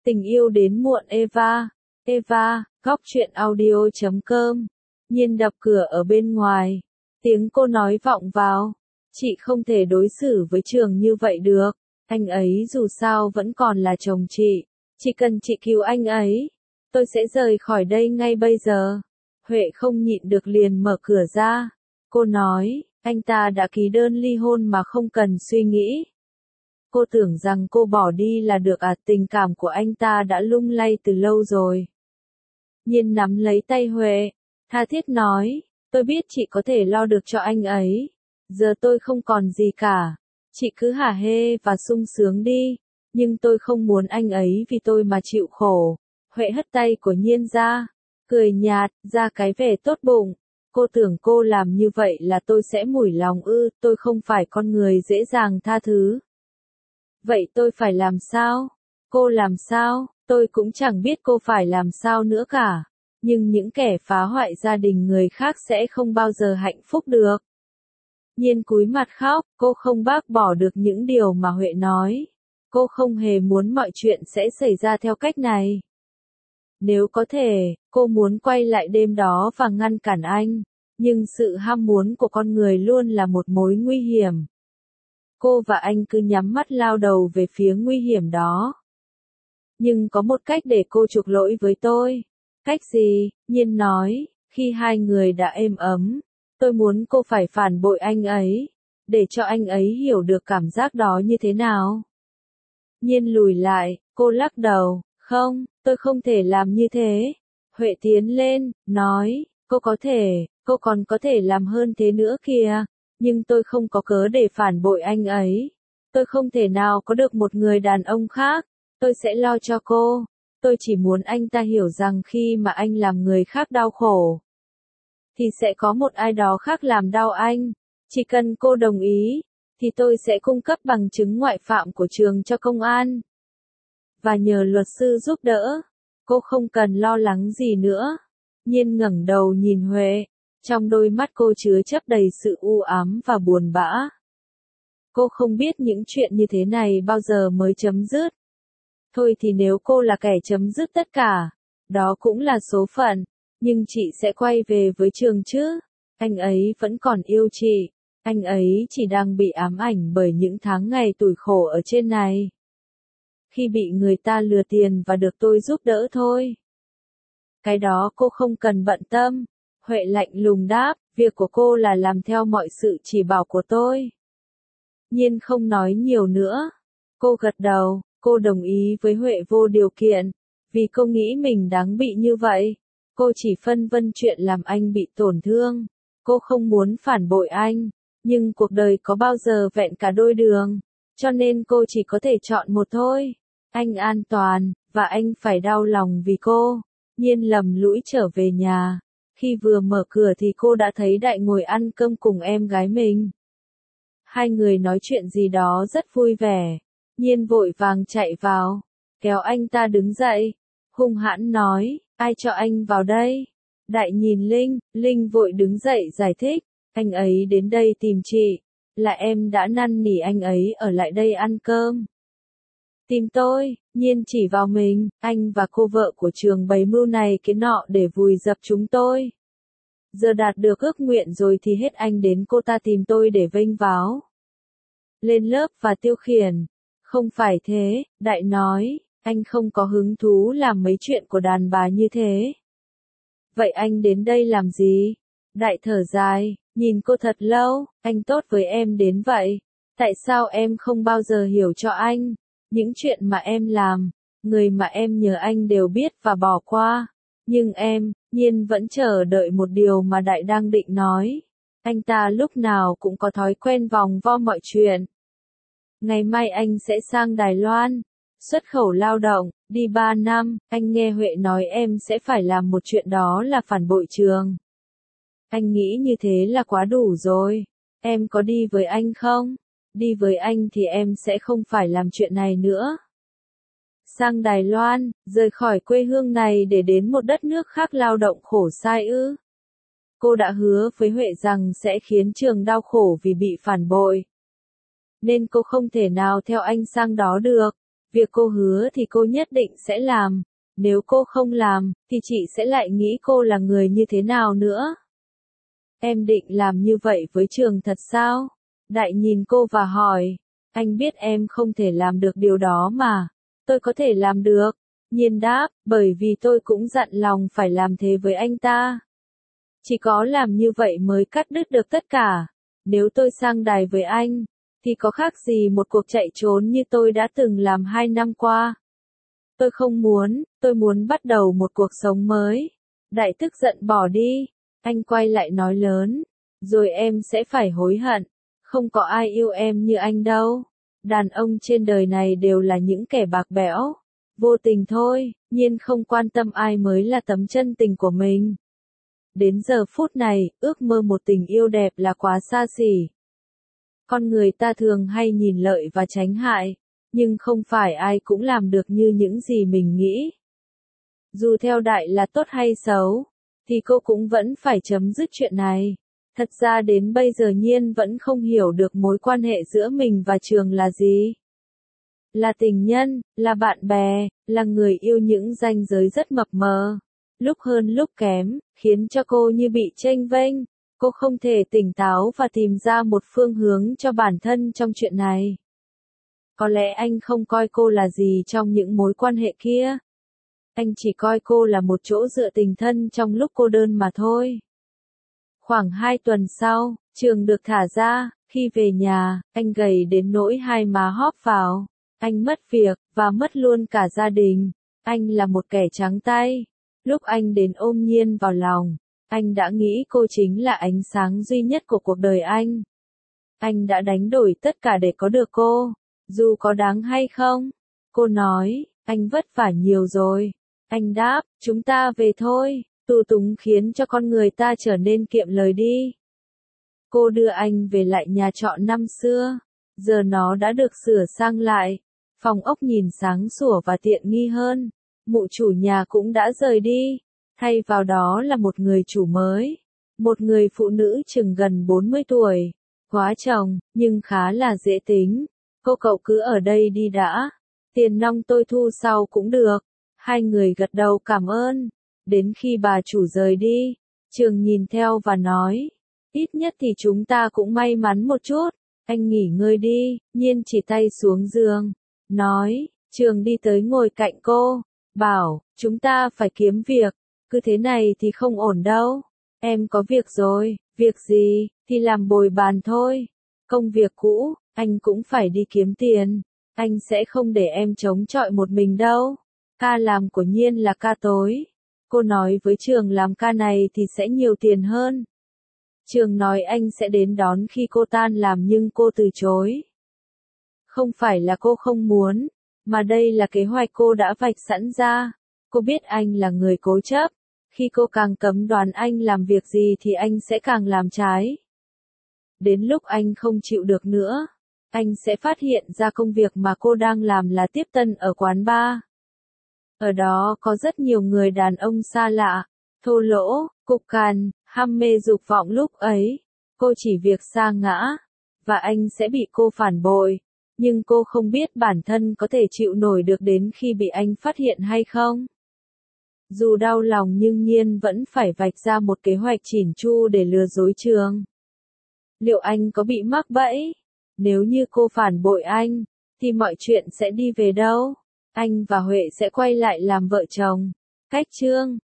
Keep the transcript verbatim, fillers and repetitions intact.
Tình yêu đến muộn Eva. Eva, góc truyện audio chấm com. Nhiên đập cửa ở bên ngoài. Tiếng cô nói vọng vào. Chị không thể đối xử với Trường như vậy được. Anh ấy dù sao vẫn còn là chồng chị. Chỉ cần chị cứu anh ấy, tôi sẽ rời khỏi đây ngay bây giờ. Huệ không nhịn được liền mở cửa ra. Cô nói, anh ta đã ký đơn ly hôn mà không cần suy nghĩ. Cô tưởng rằng cô bỏ đi là được à, tình cảm của anh ta đã lung lay từ lâu rồi. Nhiên nắm lấy tay Huệ, tha thiết nói, tôi biết chị có thể lo được cho anh ấy. Giờ tôi không còn gì cả. Chị cứ hả hê và sung sướng đi. Nhưng tôi không muốn anh ấy vì tôi mà chịu khổ. Huệ hất tay của Nhiên ra, cười nhạt, ra cái vẻ tốt bụng. Cô tưởng cô làm như vậy là tôi sẽ mủi lòng ư, tôi không phải con người dễ dàng tha thứ. Vậy tôi phải làm sao? Cô làm sao? Tôi cũng chẳng biết cô phải làm sao nữa cả. Nhưng những kẻ phá hoại gia đình người khác sẽ không bao giờ hạnh phúc được. Nhiên cúi mặt khóc, cô không bác bỏ được những điều mà Huệ nói. Cô không hề muốn mọi chuyện sẽ xảy ra theo cách này. Nếu có thể, cô muốn quay lại đêm đó và ngăn cản anh. Nhưng sự ham muốn của con người luôn là một mối nguy hiểm. Cô và anh cứ nhắm mắt lao đầu về phía nguy hiểm đó. Nhưng có một cách để cô chuộc lỗi với tôi. Cách gì? Nhiên nói, khi hai người đã êm ấm, tôi muốn cô phải phản bội anh ấy, để cho anh ấy hiểu được cảm giác đó như thế nào. Nhiên lùi lại, cô lắc đầu, không, tôi không thể làm như thế. Huệ tiến lên, nói, cô có thể, cô còn có thể làm hơn thế nữa kìa. Nhưng tôi không có cớ để phản bội anh ấy. Tôi không thể nào có được một người đàn ông khác. Tôi sẽ lo cho cô. Tôi chỉ muốn anh ta hiểu rằng khi mà anh làm người khác đau khổ, thì sẽ có một ai đó khác làm đau anh. Chỉ cần cô đồng ý, thì tôi sẽ cung cấp bằng chứng ngoại phạm của Trường cho công an. Và nhờ luật sư giúp đỡ. Cô không cần lo lắng gì nữa. Nhiên ngẩng đầu nhìn Huệ. Trong đôi mắt cô chứa chấp đầy sự u ám và buồn bã. Cô không biết những chuyện như thế này bao giờ mới chấm dứt. Thôi thì nếu cô là kẻ chấm dứt tất cả, đó cũng là số phận. Nhưng chị sẽ quay về với Trường chứ. Anh ấy vẫn còn yêu chị. Anh ấy chỉ đang bị ám ảnh bởi những tháng ngày tủi khổ ở trên này. Khi bị người ta lừa tiền và được tôi giúp đỡ thôi. Cái đó cô không cần bận tâm. Huệ lạnh lùng đáp, việc của cô là làm theo mọi sự chỉ bảo của tôi. Nhiên không nói nhiều nữa. Cô gật đầu, cô đồng ý với Huệ vô điều kiện, vì cô nghĩ mình đáng bị như vậy. Cô chỉ phân vân chuyện làm anh bị tổn thương. Cô không muốn phản bội anh, nhưng cuộc đời có bao giờ vẹn cả đôi đường, cho nên cô chỉ có thể chọn một thôi. Anh an toàn, và anh phải đau lòng vì cô. Nhiên lầm lũi trở về nhà. Khi vừa mở cửa thì cô đã thấy Đại ngồi ăn cơm cùng em gái mình. Hai người nói chuyện gì đó rất vui vẻ. Nhiên vội vàng chạy vào, kéo anh ta đứng dậy, hung hãn nói, ai cho anh vào đây? Đại nhìn Linh, Linh vội đứng dậy giải thích, anh ấy đến đây tìm chị, là em đã năn nỉ anh ấy ở lại đây ăn cơm. Tìm tôi? Nhiên chỉ vào mình, anh và cô vợ của Trường bày mưu này cái nọ để vùi dập chúng tôi. Giờ đạt được ước nguyện rồi thì hết anh đến cô ta tìm tôi để vênh váo. Lên lớp và tiêu khiển. Không phải thế, Đại nói, anh không có hứng thú làm mấy chuyện của đàn bà như thế. Vậy anh đến đây làm gì? Đại thở dài, nhìn cô thật lâu, anh tốt với em đến vậy. Tại sao em không bao giờ hiểu cho anh? Những chuyện mà em làm, người mà em nhờ anh đều biết và bỏ qua. Nhưng em, Nhiên vẫn chờ đợi một điều mà Đại đang định nói. Anh ta lúc nào cũng có thói quen vòng vo mọi chuyện. Ngày mai anh sẽ sang Đài Loan, xuất khẩu lao động, đi ba năm, anh nghe Huệ nói em sẽ phải làm một chuyện đó là phản bội Trường. Anh nghĩ như thế là quá đủ rồi. Em có đi với anh không? Đi với anh thì em sẽ không phải làm chuyện này nữa. Sang Đài Loan, rời khỏi quê hương này để đến một đất nước khác lao động khổ sai ư? Cô đã hứa với Huệ rằng sẽ khiến Trường đau khổ vì bị phản bội. Nên cô không thể nào theo anh sang đó được. Việc cô hứa thì cô nhất định sẽ làm. Nếu cô không làm, thì chị sẽ lại nghĩ cô là người như thế nào nữa. Em định làm như vậy với Trường thật sao? Đại nhìn cô và hỏi. Anh biết em không thể làm được điều đó mà. Tôi có thể làm được. Nhiên đáp, bởi vì tôi cũng dặn lòng phải làm thế với anh ta. Chỉ có làm như vậy mới cắt đứt được tất cả. Nếu tôi sang đài với anh, thì có khác gì một cuộc chạy trốn như tôi đã từng làm hai năm qua. Tôi không muốn, tôi muốn bắt đầu một cuộc sống mới. Đại tức giận bỏ đi. Anh quay lại nói lớn. Rồi em sẽ phải hối hận. Không có ai yêu em như anh đâu. Đàn ông trên đời này đều là những kẻ bạc bẽo. Vô tình thôi, Nhiên không quan tâm ai mới là tấm chân tình của mình. Đến giờ phút này, ước mơ một tình yêu đẹp là quá xa xỉ. Con người ta thường hay nhìn lợi và tránh hại, nhưng không phải ai cũng làm được như những gì mình nghĩ. Dù theo Đại là tốt hay xấu, thì cô cũng vẫn phải chấm dứt chuyện này. Thật ra đến bây giờ Nhiên vẫn không hiểu được mối quan hệ giữa mình và Trường là gì. Là tình nhân, là bạn bè, là người yêu, những ranh giới rất mập mờ. Lúc hơn lúc kém, khiến cho cô như bị chênh vênh. Cô không thể tỉnh táo và tìm ra một phương hướng cho bản thân trong chuyện này. Có lẽ anh không coi cô là gì trong những mối quan hệ kia. Anh chỉ coi cô là một chỗ dựa tình thân trong lúc cô đơn mà thôi. Khoảng hai tuần sau, Trường được thả ra. Khi về nhà, anh gầy đến nỗi hai má hóp vào. Anh mất việc, và mất luôn cả gia đình. Anh là một kẻ trắng tay. Lúc anh đến ôm Nhiên vào lòng, anh đã nghĩ cô chính là ánh sáng duy nhất của cuộc đời anh. Anh đã đánh đổi tất cả để có được cô. Dù có đáng hay không? Cô nói, anh vất vả nhiều rồi. Anh đáp, chúng ta về thôi. Tù túng khiến cho con người ta trở nên kiệm lời đi. Cô đưa anh về lại nhà trọ năm xưa. Giờ nó đã được sửa sang lại. Phòng ốc nhìn sáng sủa và tiện nghi hơn. Mụ chủ nhà cũng đã rời đi. Thay vào đó là một người chủ mới. Một người phụ nữ chừng gần bốn mươi tuổi. Quá chồng, nhưng khá là dễ tính. Cô cậu cứ ở đây đi đã. Tiền nong tôi thu sau cũng được. Hai người gật đầu cảm ơn. Đến khi bà chủ rời đi, Trường nhìn theo và nói. Ít nhất thì chúng ta cũng may mắn một chút. Anh nghỉ ngơi đi. Nhiên chỉ tay xuống giường. Nói, Trường đi tới ngồi cạnh cô. Bảo, chúng ta phải kiếm việc. Cứ thế này thì không ổn đâu. Em có việc rồi. Việc gì, thì làm bồi bàn thôi. Công việc cũ, anh cũng phải đi kiếm tiền. Anh sẽ không để em chống chọi một mình đâu. Ca làm của Nhiên là ca tối. Cô nói với Trường làm ca này thì sẽ nhiều tiền hơn. Trường nói anh sẽ đến đón khi cô tan làm nhưng cô từ chối. Không phải là cô không muốn, mà đây là kế hoạch cô đã vạch sẵn ra. Cô biết anh là người cố chấp. Khi cô càng cấm đoán anh làm việc gì thì anh sẽ càng làm trái. Đến lúc anh không chịu được nữa, anh sẽ phát hiện ra công việc mà cô đang làm là tiếp tân ở quán bar. Ở đó có rất nhiều người đàn ông xa lạ, thô lỗ, cục cằn, ham mê dục vọng lúc ấy. Cô chỉ việc sa ngã, và anh sẽ bị cô phản bội. Nhưng cô không biết bản thân có thể chịu nổi được đến khi bị anh phát hiện hay không. Dù đau lòng nhưng Nhiên vẫn phải vạch ra một kế hoạch chỉn chu để lừa dối Trường. Liệu anh có bị mắc bẫy? Nếu như cô phản bội anh, thì mọi chuyện sẽ đi về đâu? Anh và Huệ sẽ quay lại làm vợ chồng. Cách chương